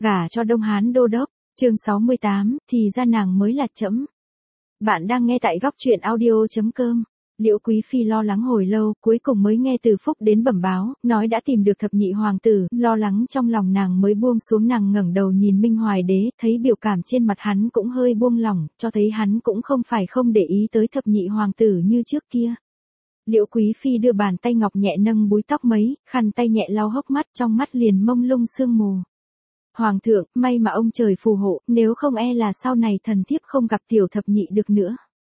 Gả cho Đông Hán đô đốc, chương 68, thì ra nàng mới là trẫm. Bạn đang nghe tại góc truyện audio.com. Liễu Quý Phi lo lắng hồi lâu, cuối cùng mới nghe Từ Phúc đến bẩm báo, nói đã tìm được thập nhị hoàng tử, lo lắng trong lòng nàng mới buông xuống, nàng ngẩng đầu nhìn Minh Hoài Đế, thấy biểu cảm trên mặt hắn cũng hơi buông lỏng, cho thấy hắn cũng không phải không để ý tới thập nhị hoàng tử như trước kia. Liễu Quý Phi đưa bàn tay ngọc nhẹ nâng búi tóc mấy, khăn tay nhẹ lau hốc mắt, trong mắt liền mông lung sương mù. Hoàng thượng, may mà ông trời phù hộ, nếu không e là sau này thần thiếp không gặp tiểu thập nhị được nữa.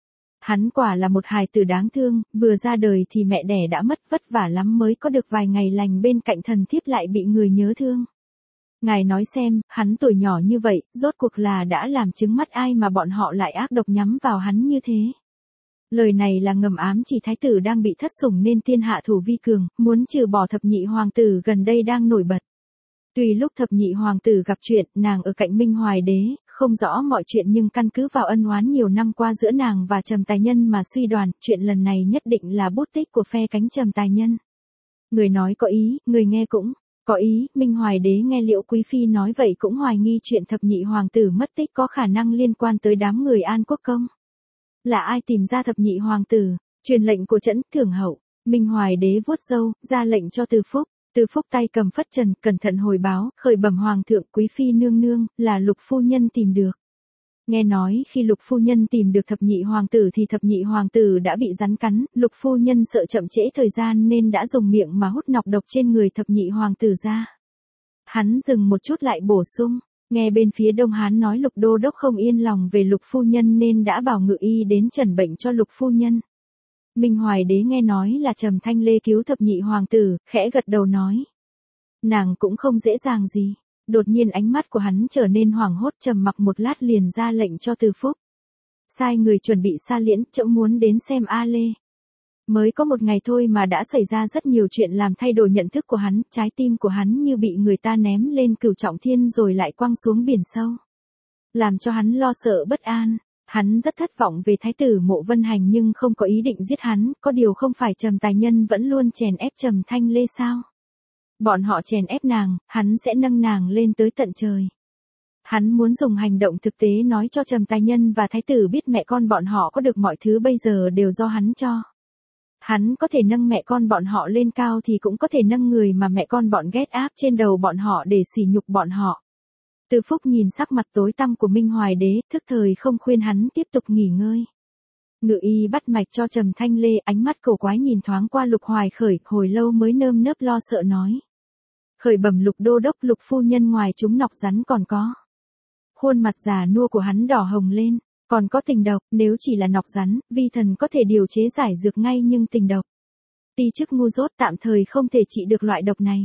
Hắn quả là một hài tử đáng thương, vừa ra đời thì mẹ đẻ đã mất, vất vả lắm mới có được vài ngày lành bên cạnh thần thiếp lại bị người nhớ thương. Ngài nói xem, hắn tuổi nhỏ như vậy, rốt cuộc là đã làm chứng mắt ai mà bọn họ lại ác độc nhắm vào hắn như thế. Lời này là ngầm ám chỉ thái tử đang bị thất sủng nên thiên hạ thủ vi cường, muốn trừ bỏ thập nhị hoàng tử gần đây đang nổi bật. Tùy lúc thập nhị hoàng tử gặp chuyện, nàng ở cạnh Minh Hoài Đế, không rõ mọi chuyện nhưng căn cứ vào ân oán nhiều năm qua giữa nàng và Trầm Tài Nhân mà suy đoán, chuyện lần này nhất định là bút tích của phe cánh Trầm Tài Nhân. Người nói có ý, người nghe cũng có ý, Minh Hoài Đế nghe Liễu Quý Phi nói vậy cũng hoài nghi chuyện thập nhị hoàng tử mất tích có khả năng liên quan tới đám người An Quốc Công. Là ai tìm ra thập nhị hoàng tử? Truyền lệnh của Trẫm Thưởng Hậu. Minh Hoài Đế vuốt râu, ra lệnh cho Từ Phúc. Từ Phúc tay cầm phất trần, cẩn thận hồi báo, khởi bẩm hoàng thượng, Quý Phi nương nương, là Lục phu nhân tìm được. Nghe nói khi Lục phu nhân tìm được thập nhị hoàng tử thì thập nhị hoàng tử đã bị rắn cắn, Lục phu nhân sợ chậm trễ thời gian nên đã dùng miệng mà hút nọc độc trên người thập nhị hoàng tử ra. Hắn dừng một chút lại bổ sung, nghe bên phía Đông Hán nói Lục đô đốc không yên lòng về Lục phu nhân nên đã bảo ngự y đến trần bệnh cho Lục phu nhân. Minh Hoài Đế nghe nói là Trầm Thanh Lê cứu thập nhị hoàng tử, khẽ gật đầu nói. Nàng cũng không dễ dàng gì. Đột nhiên ánh mắt của hắn trở nên hoảng hốt, trầm mặc một lát liền ra lệnh cho Từ Phúc. Sai người chuẩn bị xa liễn, trẫm muốn đến xem A Lê. Mới có một ngày thôi mà đã xảy ra rất nhiều chuyện làm thay đổi nhận thức của hắn, trái tim của hắn như bị người ta ném lên cửu trọng thiên rồi lại quăng xuống biển sâu. Làm cho hắn lo sợ bất an. Hắn rất thất vọng về thái tử Mộ Vân Hành nhưng không có ý định giết hắn, có điều không phải Trầm Tài Nhân vẫn luôn chèn ép Trầm Thanh Lê sao? Bọn họ chèn ép nàng, hắn sẽ nâng nàng lên tới tận trời. Hắn muốn dùng hành động thực tế nói cho Trầm Tài Nhân và thái tử biết mẹ con bọn họ có được mọi thứ bây giờ đều do hắn cho. Hắn có thể nâng mẹ con bọn họ lên cao thì cũng có thể nâng người mà mẹ con bọn ghét áp trên đầu bọn họ để sỉ nhục bọn họ. Từ Phúc nhìn sắc mặt tối tăm của Minh Hoài Đế, thức thời không khuyên hắn tiếp tục nghỉ ngơi. Ngự y bắt mạch cho Trầm Thanh Lê, ánh mắt cổ quái nhìn thoáng qua Lục Hoài Khởi, hồi lâu mới nơm nớp lo sợ nói. Khởi bẩm Lục đô đốc, Lục phu nhân ngoài chúng nọc rắn còn có. Khuôn mặt già nua của hắn đỏ hồng lên, còn có tình độc, nếu chỉ là nọc rắn, vi thần có thể điều chế giải dược ngay nhưng tình độc. Ti chức ngu dốt tạm thời không thể trị được loại độc này.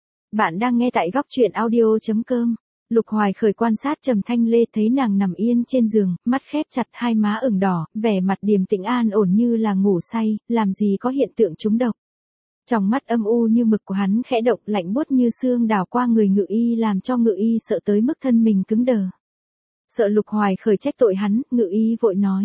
Bạn đang nghe tại góc truyện audio.com. Lục Hoài Khởi quan sát Trầm Thanh Lê thấy nàng nằm yên trên giường, mắt khép chặt, hai má ửng đỏ, vẻ mặt điềm tĩnh an ổn như là ngủ say, làm gì có hiện tượng trúng độc. Trong mắt âm u như mực của hắn khẽ động, lạnh buốt như xương đào qua người ngự y làm cho ngự y sợ tới mức thân mình cứng đờ. Sợ Lục Hoài Khởi trách tội hắn, ngự y vội nói.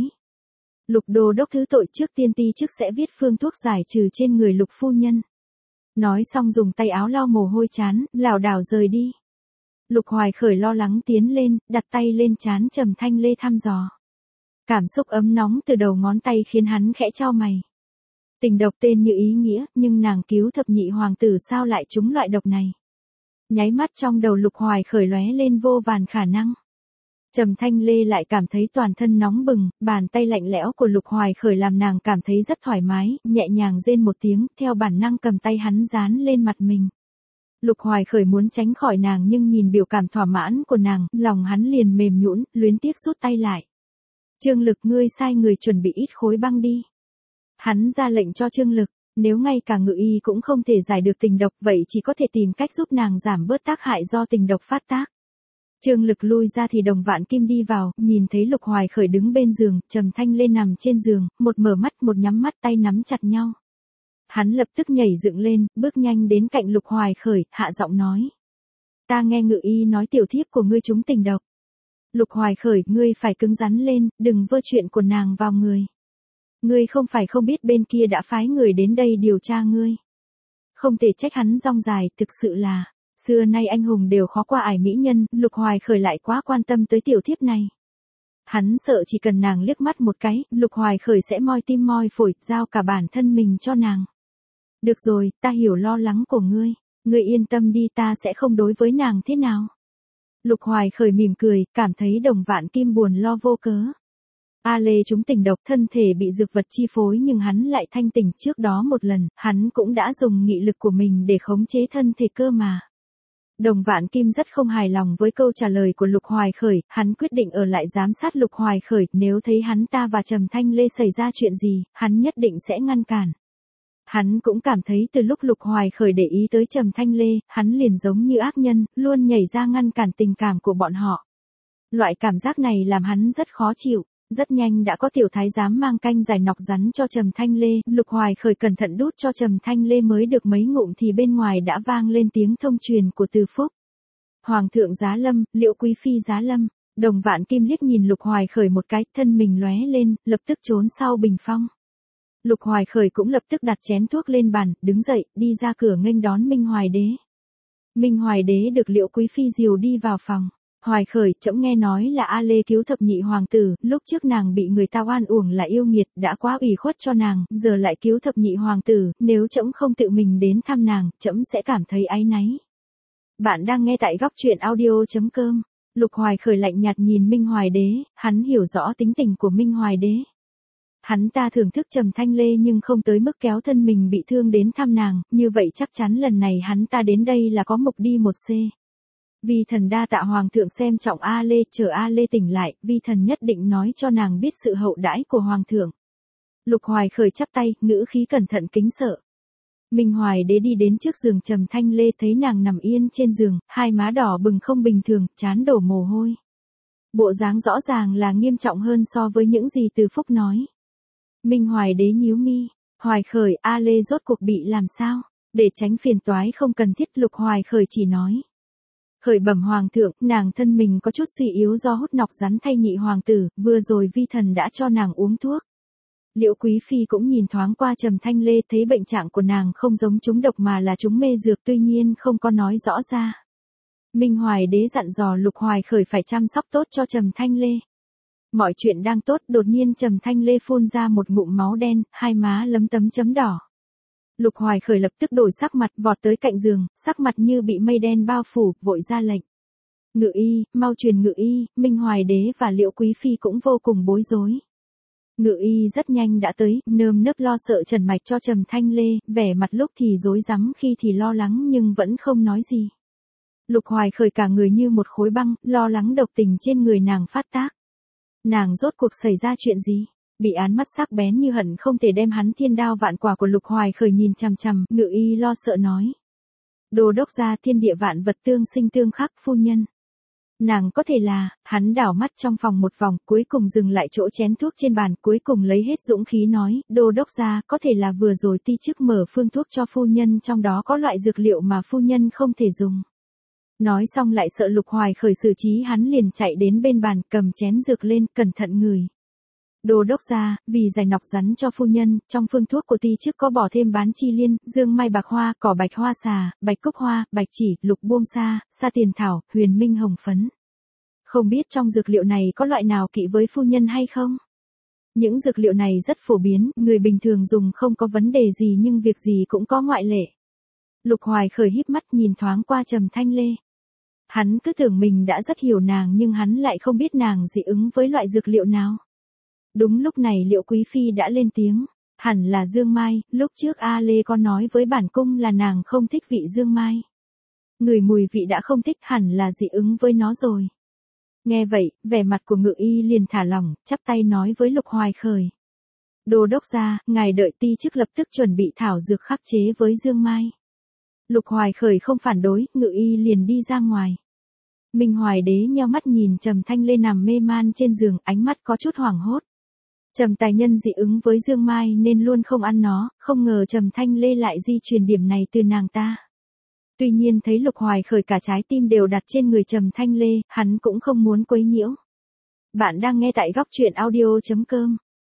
Lục đô đốc thứ tội, trước tiên ti chức sẽ viết phương thuốc giải trừ trên người Lục phu nhân. Nói xong dùng tay áo lau mồ hôi trán, lảo đảo rời đi. Lục Hoài Khởi lo lắng tiến lên, đặt tay lên trán Trầm Thanh Lê thăm dò. Cảm xúc ấm nóng từ đầu ngón tay khiến hắn khẽ chau mày. Tình độc tên như ý nghĩa, nhưng nàng cứu thập nhị hoàng tử sao lại trúng loại độc này? Nháy mắt trong đầu Lục Hoài Khởi lóe lên vô vàn khả năng. Trầm Thanh Lê lại cảm thấy toàn thân nóng bừng, bàn tay lạnh lẽo của Lục Hoài Khởi làm nàng cảm thấy rất thoải mái, nhẹ nhàng rên một tiếng, theo bản năng cầm tay hắn dán lên mặt mình. Lục Hoài Khởi muốn tránh khỏi nàng nhưng nhìn biểu cảm thỏa mãn của nàng, lòng hắn liền mềm nhũn, luyến tiếc rút tay lại. Trương Lực, ngươi sai người chuẩn bị ít khối băng đi. Hắn ra lệnh cho Trương Lực, nếu ngay cả ngự y cũng không thể giải được tình độc vậy chỉ có thể tìm cách giúp nàng giảm bớt tác hại do tình độc phát tác. Trương Lực lui ra thì Đồng Vạn Kim đi vào, nhìn thấy Lục Hoài Khởi đứng bên giường, Trầm Thanh Lê nằm trên giường, một mở mắt một nhắm mắt, tay nắm chặt nhau. Hắn lập tức nhảy dựng lên, bước nhanh đến cạnh Lục Hoài Khởi, hạ giọng nói. Ta nghe ngự y nói tiểu thiếp của ngươi trúng tình độc. Lục Hoài Khởi, ngươi phải cứng rắn lên, đừng vơ chuyện của nàng vào người. Ngươi không phải không biết bên kia đã phái người đến đây điều tra ngươi. Không thể trách hắn rong dài, thực sự là, Xưa nay anh hùng đều khó qua ải mỹ nhân, Lục Hoài Khởi lại quá quan tâm tới tiểu thiếp này. Hắn sợ chỉ cần nàng liếc mắt một cái, Lục Hoài Khởi sẽ moi tim moi phổi, giao cả bản thân mình cho nàng. Được rồi, ta hiểu lo lắng của ngươi. Ngươi yên tâm đi, ta sẽ không đối với nàng thế nào. Lục Hoài Khởi mỉm cười, cảm thấy Đồng Vạn Kim buồn lo vô cớ. A Lê chúng tình độc, thân thể bị dược vật chi phối nhưng hắn lại thanh tỉnh. Trước đó một lần, hắn cũng đã dùng nghị lực của mình để khống chế thân thể cơ mà. Đồng Vạn Kim rất không hài lòng với câu trả lời của Lục Hoài Khởi, hắn quyết định ở lại giám sát Lục Hoài Khởi, nếu thấy hắn ta và Trầm Thanh Lê xảy ra chuyện gì, hắn nhất định sẽ ngăn cản. Hắn cũng cảm thấy từ lúc Lục Hoài Khởi để ý tới Trầm Thanh Lê, hắn liền giống như ác nhân, luôn nhảy ra ngăn cản tình cảm của bọn họ. Loại cảm giác này làm hắn rất khó chịu. Rất nhanh đã có tiểu thái giám mang canh giải nọc rắn cho Trầm Thanh Lê, Lục Hoài Khởi cẩn thận đút cho Trầm Thanh Lê mới được mấy ngụm thì bên ngoài đã vang lên tiếng thông truyền của Từ Phúc. Hoàng thượng giá lâm, Liễu quý phi giá lâm. Đồng Vạn Kim liếc nhìn Lục Hoài Khởi một cái, thân mình lóe lên, lập tức trốn sau bình phong. Lục Hoài Khởi cũng lập tức đặt chén thuốc lên bàn, đứng dậy, đi ra cửa nghênh đón Minh Hoài Đế. Minh Hoài Đế được Liễu quý phi dìu đi vào phòng. Hoài Khởi, trẫm nghe nói là A Lê cứu thập nhị hoàng tử, lúc trước nàng bị người ta oan uổng là yêu nghiệt, đã quá ủy khuất cho nàng, giờ lại cứu thập nhị hoàng tử, nếu trẫm không tự mình đến thăm nàng, trẫm sẽ cảm thấy áy náy. Bạn đang nghe tại góc truyện audio.com. Lục Hoài Khởi lạnh nhạt nhìn Minh Hoài Đế, hắn hiểu rõ tính tình của Minh Hoài Đế. Hắn ta thưởng thức Trầm Thanh Lê nhưng không tới mức kéo thân mình bị thương đến thăm nàng, như vậy chắc chắn lần này hắn ta đến đây là có mục đi một c. Vi thần đa tạ hoàng thượng xem trọng A Lê, chờ A Lê tỉnh lại, vi thần nhất định nói cho nàng biết sự hậu đãi của hoàng thượng. Lục Hoài Khởi chắp tay, ngữ khí cẩn thận kính sợ. Minh Hoài Đế đi đến trước giường Trầm Thanh Lê, thấy nàng nằm yên trên giường, hai má đỏ bừng không bình thường, trán đổ mồ hôi. Bộ dáng rõ ràng là nghiêm trọng hơn so với những gì Từ Phúc nói. Minh Hoài Đế nhíu mi, Hoài Khởi, A Lê rốt cuộc bị làm sao? Để tránh phiền toái không cần thiết, Lục Hoài Khởi chỉ nói. Khởi bẩm hoàng thượng, nàng thân mình có chút suy yếu do hút nọc rắn thay nhị hoàng tử, vừa rồi vi thần đã cho nàng uống thuốc. Liễu quý phi cũng nhìn thoáng qua Trầm Thanh Lê, thấy bệnh trạng của nàng không giống trúng độc mà là trúng mê dược, tuy nhiên không có nói rõ ra. Minh Hoài Đế dặn dò Lục Hoài Khởi phải chăm sóc tốt cho Trầm Thanh Lê. Mọi chuyện đang tốt, đột nhiên Trầm Thanh Lê phun ra một ngụm máu đen, hai má lấm tấm chấm đỏ. Lục Hoài Khởi lập tức đổi sắc mặt, vọt tới cạnh giường, sắc mặt như bị mây đen bao phủ, vội ra lệnh. Ngự y, mau truyền ngự y. Minh Hoài Đế và Liễu quý phi cũng vô cùng bối rối. Ngự y rất nhanh đã tới, nơm nớp lo sợ trần mạch cho Trầm Thanh Lê, vẻ mặt lúc thì rối rắm khi thì lo lắng nhưng vẫn không nói gì. Lục Hoài Khởi cả người như một khối băng, lo lắng độc tình trên người nàng phát tác. Nàng rốt cuộc xảy ra chuyện gì? Bị án mắt sắc bén như hận không thể đem hắn thiên đao vạn quả của Lục Hoài Khởi nhìn chằm chằm, ngự y lo sợ nói. Đô đốc gia, thiên địa vạn vật tương sinh tương khắc, phu nhân. Nàng có thể là, hắn đảo mắt trong phòng một vòng, cuối cùng dừng lại chỗ chén thuốc trên bàn, cuối cùng lấy hết dũng khí nói, đô đốc gia, có thể là vừa rồi ti chức mở phương thuốc cho phu nhân, trong đó có loại dược liệu mà phu nhân không thể dùng. Nói xong lại sợ Lục Hoài Khởi xử trí, hắn liền chạy đến bên bàn, cầm chén dược lên, cẩn thận ngửi. Đô đốc gia, vì giải nọc rắn cho phu nhân, trong phương thuốc của ti chức có bỏ thêm bán chi liên, dương mai bạc hoa, cỏ bạch hoa xà, bạch cúc hoa, bạch chỉ, lục buông sa, sa tiền thảo, huyền minh hồng phấn. Không biết trong dược liệu này có loại nào kỵ với phu nhân hay không? Những dược liệu này rất phổ biến, người bình thường dùng không có vấn đề gì nhưng việc gì cũng có ngoại lệ. Lục Hoài Khởi híp mắt nhìn thoáng qua Trầm Thanh Lê. Hắn cứ tưởng mình đã rất hiểu nàng nhưng hắn lại không biết nàng dị ứng với loại dược liệu nào. Đúng lúc này Liễu quý phi đã lên tiếng, hẳn là dương mai, lúc trước A Lê có nói với bản cung là nàng không thích vị dương mai. Người mùi vị đã không thích, hẳn là dị ứng với nó rồi. Nghe vậy, vẻ mặt của ngự y liền thả lỏng, chắp tay nói với Lục Hoài Khởi. Đô đốc gia, ngài đợi ti chức lập tức chuẩn bị thảo dược khắc chế với dương mai. Lục Hoài Khởi không phản đối, ngự y liền đi ra ngoài. Minh Hoài Đế nheo mắt nhìn Trầm Thanh Lê nằm mê man trên giường, ánh mắt có chút hoảng hốt. Trầm tài nhân dị ứng với dương mai nên luôn không ăn nó, không ngờ Trầm Thanh Lê lại di truyền điểm này từ nàng ta. Tuy nhiên thấy Lục Hoài Khởi cả trái tim đều đặt trên người Trầm Thanh Lê, hắn cũng không muốn quấy nhiễu. Bạn đang nghe tại góc truyện audio.com.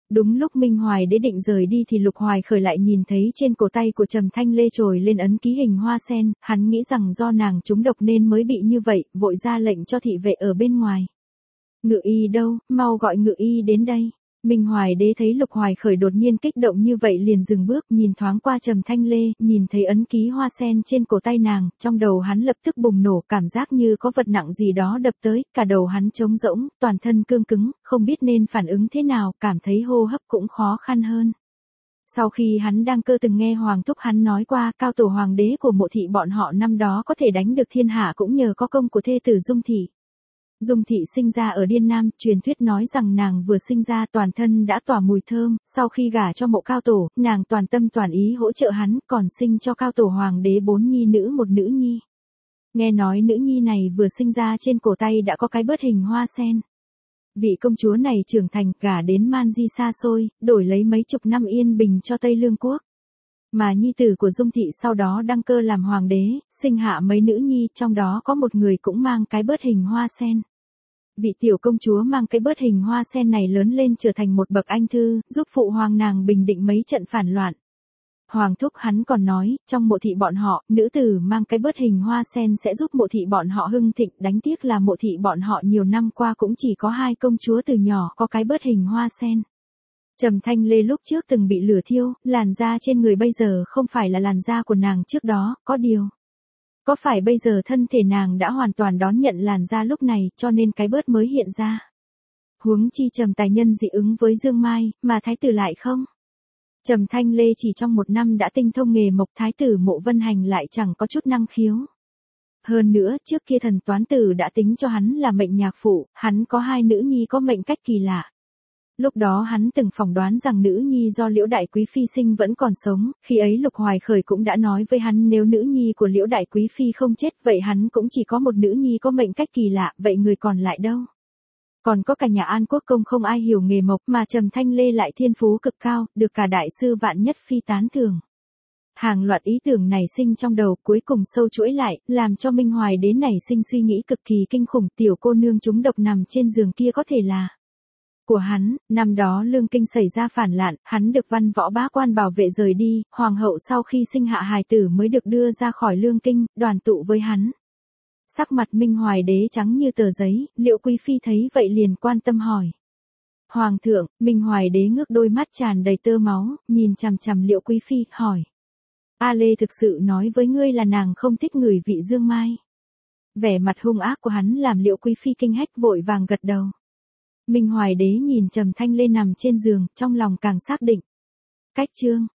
Đúng lúc Minh Hoài Đế định rời đi thì Lục Hoài Khởi lại nhìn thấy trên cổ tay của Trầm Thanh Lê trồi lên ấn ký hình hoa sen, hắn nghĩ rằng do nàng trúng độc nên mới bị như vậy, vội ra lệnh cho thị vệ ở bên ngoài. Ngự y đâu, mau gọi ngự y đến đây. Minh Hoài Đế thấy Lục Hoài Khởi đột nhiên kích động như vậy liền dừng bước, nhìn thoáng qua Trầm Thanh Lê, nhìn thấy ấn ký hoa sen trên cổ tay nàng, trong đầu hắn lập tức bùng nổ, cảm giác như có vật nặng gì đó đập tới, cả đầu hắn trống rỗng, toàn thân cương cứng, không biết nên phản ứng thế nào, cảm thấy hô hấp cũng khó khăn hơn. Sau khi hắn đang từng nghe Hoàng thúc hắn nói qua, cao tổ hoàng đế của Mộ thị bọn họ năm đó có thể đánh được thiên hạ cũng nhờ có công của thê tử Dung thị. Dung thị sinh ra ở Điên Nam, truyền thuyết nói rằng nàng vừa sinh ra toàn thân đã tỏa mùi thơm, sau khi gả cho Mộ cao tổ, nàng toàn tâm toàn ý hỗ trợ hắn, còn sinh cho cao tổ hoàng đế 4 nhi nữ một nữ nhi. Nghe nói nữ nhi này vừa sinh ra trên cổ tay đã có cái bớt hình hoa sen. Vị công chúa này trưởng thành, gả đến Man Di xa xôi, đổi lấy mấy chục năm yên bình cho Tây Lương quốc. Mà nhi tử của Dung thị sau đó đăng cơ làm hoàng đế, sinh hạ mấy nữ nhi, trong đó có một người cũng mang cái bớt hình hoa sen. Vị tiểu công chúa mang cái bớt hình hoa sen này lớn lên trở thành một bậc anh thư, giúp phụ hoàng nàng bình định mấy trận phản loạn. Hoàng thúc hắn còn nói, trong Mộ thị bọn họ, nữ tử mang cái bớt hình hoa sen sẽ giúp Mộ thị bọn họ hưng thịnh, đáng tiếc là Mộ thị bọn họ nhiều năm qua cũng chỉ có 2 công chúa từ nhỏ có cái bớt hình hoa sen. Trầm Thanh Lê lúc trước từng bị lửa thiêu, làn da trên người bây giờ không phải là làn da của nàng trước đó, có điều. Có phải bây giờ thân thể nàng đã hoàn toàn đón nhận làn da lúc này, cho nên cái bớt mới hiện ra. Huống chi Trầm tài nhân dị ứng với Dương Mai, mà thái tử lại không. Trầm Thanh Lê chỉ trong 1 năm đã tinh thông nghề mộc, thái tử Mộ Vân Hành lại chẳng có chút năng khiếu. Hơn nữa, trước kia thần toán tử đã tính cho hắn là mệnh nhạc phụ, hắn có 2 nữ nhi có mệnh cách kỳ lạ. Lúc đó hắn từng phỏng đoán rằng nữ nhi do Liễu Đại Quý Phi sinh vẫn còn sống, khi ấy Lục Hoài Khởi cũng đã nói với hắn nếu nữ nhi của Liễu Đại Quý Phi không chết vậy hắn cũng chỉ có một nữ nhi có mệnh cách kỳ lạ, vậy người còn lại đâu? Còn có cả nhà An Quốc công không ai hiểu nghề mộc mà Trầm Thanh Lê lại thiên phú cực cao, được cả đại sư Vạn Nhất Phi tán thưởng. Hàng loạt ý tưởng này sinh trong đầu, cuối cùng sâu chuỗi lại, làm cho Minh Hoài đến nảy sinh suy nghĩ cực kỳ kinh khủng, tiểu cô nương trúng độc nằm trên giường kia có thể là của hắn. Năm đó Lương Kinh xảy ra phản loạn, hắn được văn võ bá quan bảo vệ rời đi, hoàng hậu sau khi sinh hạ hài tử mới được đưa ra khỏi Lương Kinh, đoàn tụ với hắn. Sắc mặt Minh Hoài Đế trắng như tờ giấy, Liễu Quý Phi thấy vậy liền quan tâm hỏi. Hoàng thượng, Minh Hoài Đế ngước đôi mắt tràn đầy tơ máu, nhìn chằm chằm Liễu Quý Phi, hỏi. A Lê thực sự nói với ngươi là nàng không thích ngửi vị Dương Mai. Vẻ mặt hung ác của hắn làm Liễu Quý Phi kinh hách vội vàng gật đầu. Minh Hoài Đế nhìn Trầm Thanh Lê nằm trên giường, trong lòng càng xác định. Cách chương